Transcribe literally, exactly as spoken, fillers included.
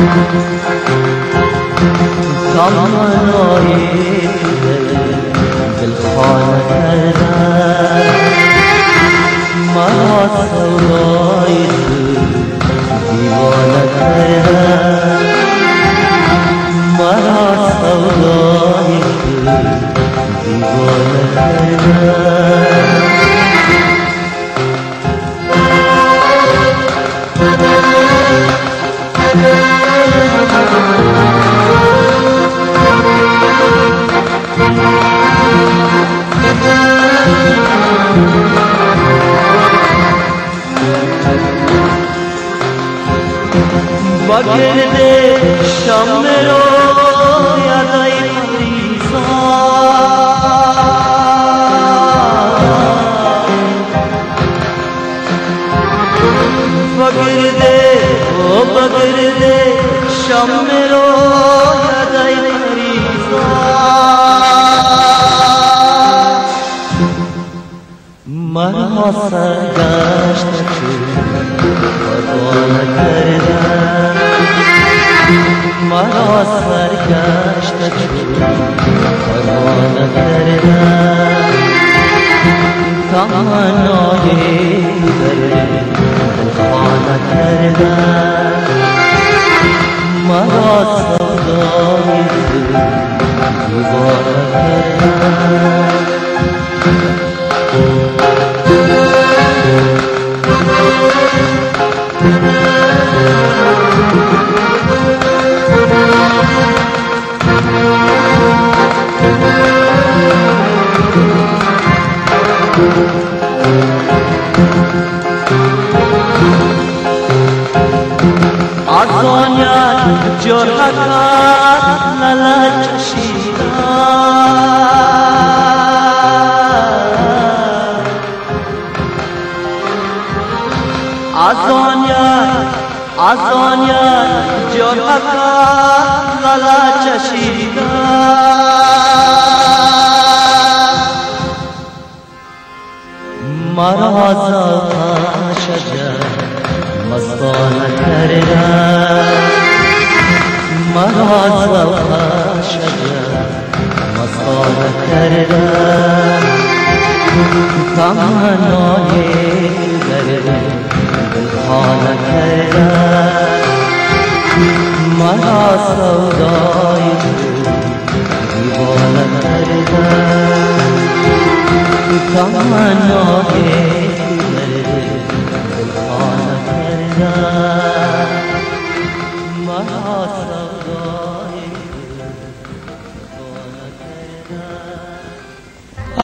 تمنای دل خانه کردن مرا سودای دیوانه کردن مرا سودای دیوانه کردن با گرد شام رو یادای پریزان با گرد و با گرد شام رو یادای پریزان مرا سرگشت چون پروانه کردن مرا سرگشت چون پروانه کردن تمنای دلخانه کردن مرا سودای دیوانه کردن از آنیت جرحکت لالت چشیدن از آنیت از آنیت جرحکت لالت چشیدن مرا ذوق شجر مستانه کردن مرا ذوق شجر مستانه کردن تمنای دلخانه کردن مرا سودای دیوانه کردن تمنای دلخانه کردن مرا سودای